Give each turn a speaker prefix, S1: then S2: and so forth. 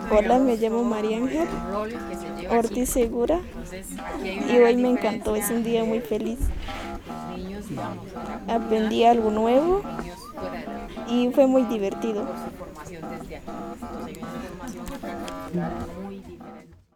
S1: Hola, me llamo María Ángel Ortiz Segura y hoy me encantó, es un día muy feliz. Aprendí algo nuevo y fue muy divertido.